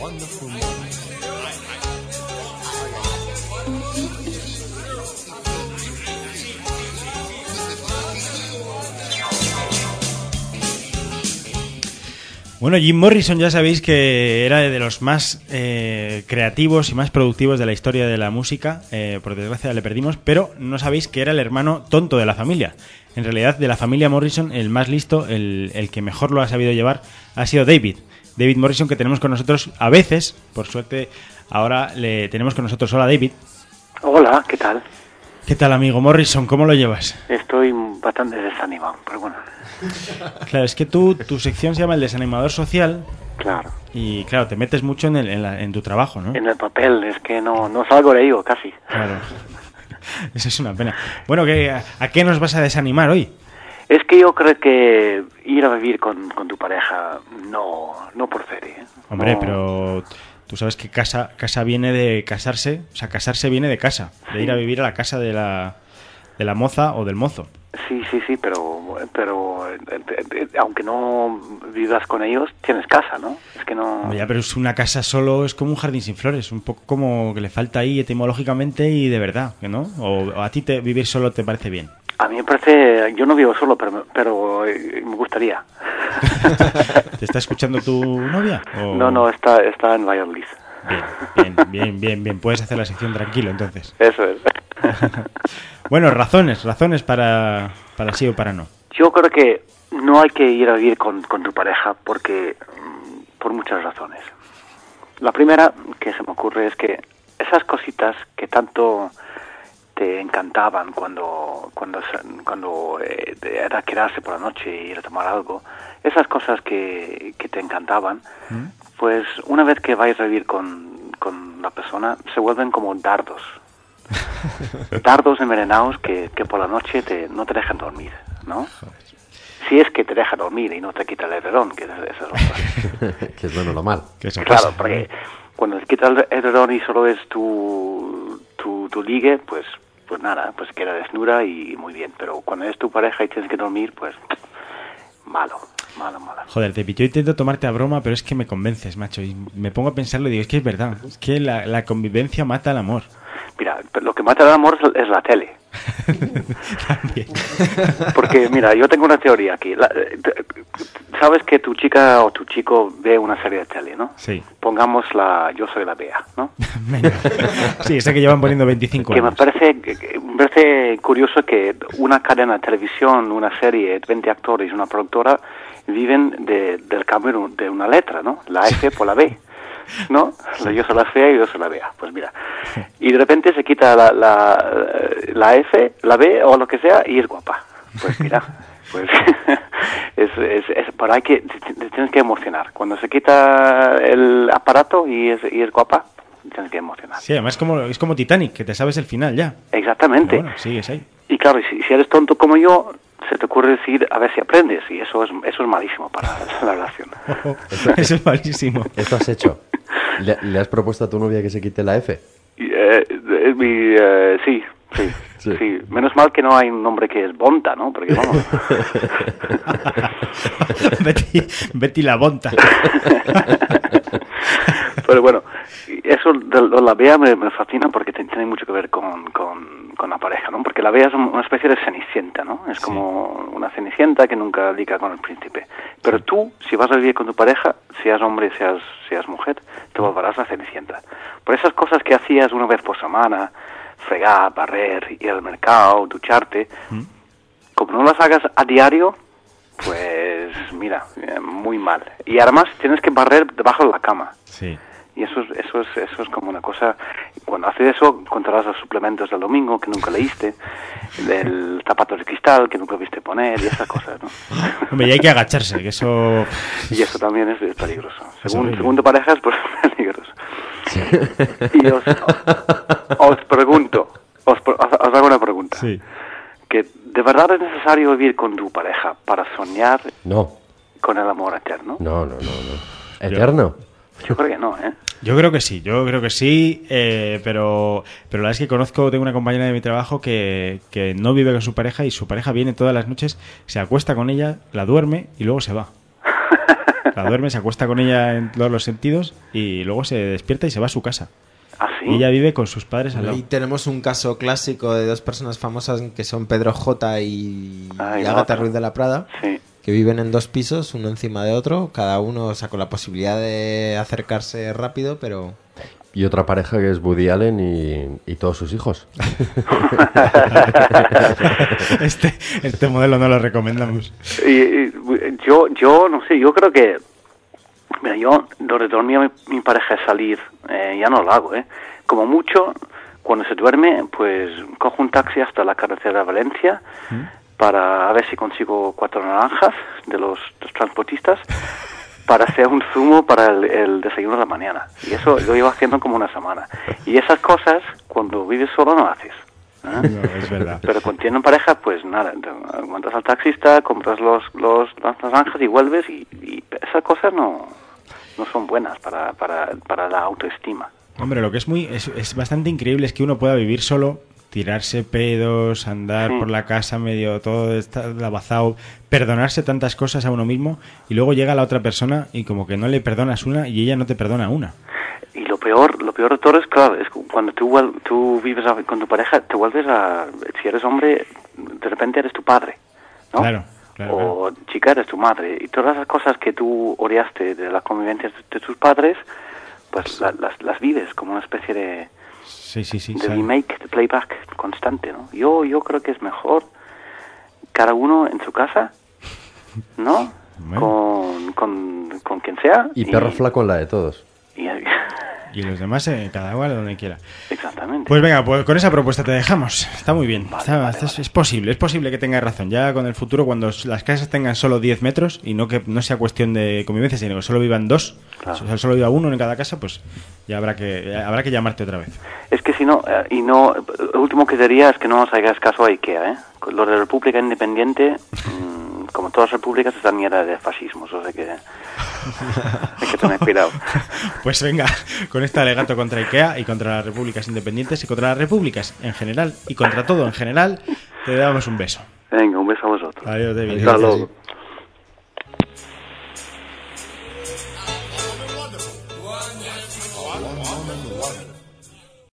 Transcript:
wonderful moment. Bueno, Jim Morrison ya sabéis que era de los más creativos y más productivos de la historia de la música. Por desgracia le perdimos, pero no sabéis que era el hermano tonto de la familia. En realidad, de la familia Morrison, el más listo, el que mejor lo ha sabido llevar, ha sido David Morrison, que tenemos con nosotros a veces. Por suerte, ahora le tenemos con nosotros. Hola, David. Hola, ¿qué tal? ¿Qué tal, amigo Morrison? ¿Cómo lo llevas? Estoy bastante desanimado, pero bueno. Claro, es que tu sección se llama El Desanimador Social. Claro. Y claro, te metes mucho en tu trabajo, ¿no? En el papel, es que no salgo de ello, casi. Claro. Eso es una pena. Bueno, ¿a qué nos vas a desanimar hoy? Es que yo creo que ir a vivir con tu pareja no procede, ¿eh? Hombre, no... pero tú sabes que casa viene de casarse, o sea, casarse viene de casa, de Sí. ir a vivir a la casa de la moza o del mozo. Sí, pero aunque no vivas con ellos, tienes casa, ¿no? Es que no... Ya, pero es una casa solo, es como un jardín sin flores, un poco como que le falta ahí etimológicamente y de verdad, ¿no? O a ti vivir solo te parece bien. A mí me parece... Yo no vivo solo, pero me gustaría. ¿Te está escuchando tu novia? ¿O... No, está en Valladolid. Bien. Puedes hacer la sección tranquilo, entonces. Eso es. Bueno, razones para sí o para no. Yo creo que no hay que ir a vivir con tu pareja porque por muchas razones. La primera que se me ocurre es que esas cositas que tanto te encantaban cuando era quedarse por la noche y ir a tomar algo, esas cosas que te encantaban, pues una vez que vais a vivir con la persona se vuelven como dardos. Dardos envenenados que por la noche no te dejan dormir, ¿no? Si es que te deja dormir y no te quita el edredón, que eso es otra. Que es bueno lo mal. Claro, porque cuando te quita el edredón y solo es tu ligue, pues nada, pues queda desnuda y muy bien. Pero cuando es tu pareja y tienes que dormir, pues malo. Joder, yo intento tomarte a broma, pero es que me convences, macho. Y me pongo a pensarlo y digo, es que es verdad. Es que la convivencia mata el amor. Mira, lo que mata el amor es la tele. También. Porque, mira, yo tengo una teoría aquí. Sabes que tu chica o tu chico ve una serie de tele, ¿no? Sí. Pongamos Yo soy la Bea, ¿no? Sí, esa que llevan poniendo 25 años. Me parece curioso que una cadena de televisión, una serie, 20 actores y una productora viven del cambio de una letra, ¿no? La F por la B, ¿no? Yo soy la fea y yo soy la Bea. Pues mira. Y de repente se quita la F, la B o lo que sea y es guapa. Pues mira, pues pero tienes que emocionar. Cuando se quita el aparato y es guapa, tienes que emocionar. Sí, además es como Titanic, que te sabes el final ya. Exactamente. Pero bueno, sigues ahí. Y claro, si eres tonto como yo, se te ocurre decir a ver si aprendes, y eso es malísimo para la relación. Eso es malísimo. ¿Eso has hecho? ¿Le has propuesto a tu novia que se quite la F? Sí. Menos mal que no hay un nombre que es Bonta, ¿no? Porque vamos. Betty la Bonta. Pero bueno, eso de la Bea me fascina porque tiene mucho que ver con la pareja, ¿no? Porque la Bea es una especie de cenicienta, ¿no? Es como una cenicienta que nunca liga con el príncipe. Pero tú, si vas a vivir con tu pareja, seas hombre, seas mujer, te volverás la cenicienta. Por esas cosas que hacías una vez por semana, fregar, barrer, ir al mercado, ducharte, como no las hagas a diario, pues mira, muy mal. Y además tienes que barrer debajo de la cama. Sí. Y eso es como una cosa. Cuando haces eso, contarás los suplementos del domingo que nunca leíste, del zapato de cristal que nunca viste poner y esas cosas, ¿no? Hombre, y hay que agacharse, que eso... Y eso también es peligroso. Según tu pareja es peligroso. Sí. Y os pregunto, os hago una pregunta. Sí. ¿Que de verdad es necesario vivir con tu pareja para soñar con el amor eterno? No. ¿Eterno? Yo creo que no, ¿eh? Yo creo que sí, pero la verdad es que tengo una compañera de mi trabajo que no vive con su pareja y su pareja viene todas las noches, se acuesta con ella, la duerme y luego se va. La duerme, se acuesta con ella en todos los sentidos y luego se despierta y se va a su casa. ¿Ah, sí? Y ella vive con sus padres al lado. Ahí tenemos un caso clásico de dos personas famosas que son Pedro J. y Ay, Ágata no. Ruiz de la Prada, Sí. que viven en 2 pisos, uno encima de otro, cada uno, o sea, con la posibilidad de acercarse rápido, pero... Y otra pareja que es Woody Allen y todos sus hijos. Este modelo no lo recomendamos. Y yo no sé, yo creo que... Mira, yo lo de dormir a mi pareja es salir, ya no lo hago, ¿eh? Como mucho, cuando se duerme, pues cojo un taxi hasta la carretera de Valencia para a ver si consigo 4 naranjas de los transportistas para hacer un zumo para el desayuno de la mañana. Y eso lo llevo haciendo como una semana. Y esas cosas, cuando vives solo, no haces. No, es verdad. Pero cuando tienes pareja, pues nada, aguantas al taxista, compras las naranjas y vuelves y esas cosas no son buenas para la autoestima. Hombre, lo que es bastante increíble es que uno pueda vivir solo, tirarse pedos, andar por la casa medio todo lavazado, perdonarse tantas cosas a uno mismo y luego llega la otra persona y como que no le perdonas una y ella no te perdona una. Y lo peor de todo es, claro, es cuando tú vives con tu pareja, te vuelves si eres hombre, de repente eres tu padre, ¿no? Claro. O chica, eres tu madre. Y todas las cosas que tú odiaste de la convivencia de tus padres, pues las vives como una especie de remake, de playback constante, ¿no? Yo creo que es mejor cada uno en su casa, ¿no? Bueno. Con quien sea. Y perro flaco en la de todos. Y los demás, cada uno donde quiera. Exactamente. Pues venga, pues con esa propuesta te dejamos. Está muy bien. Vale. Es posible que tengas razón. Ya con el futuro, cuando las casas tengan solo 10 metros y no que no sea cuestión de convivencia, sino que solo vivan 2, claro. O sea, solo viva uno en cada casa, pues ya habrá que llamarte otra vez. Es que si no, lo último que diría es que no os hagáis caso a IKEA, ¿eh? Lo de República Independiente, como todas las repúblicas, están mierda de fascismos, o sea que hay que tener cuidado. Pues venga, con este alegato contra IKEA y contra las repúblicas independientes y contra las repúblicas en general y contra todo en general, te damos un beso. Venga, un beso a vosotros. Adiós, David. Hasta luego.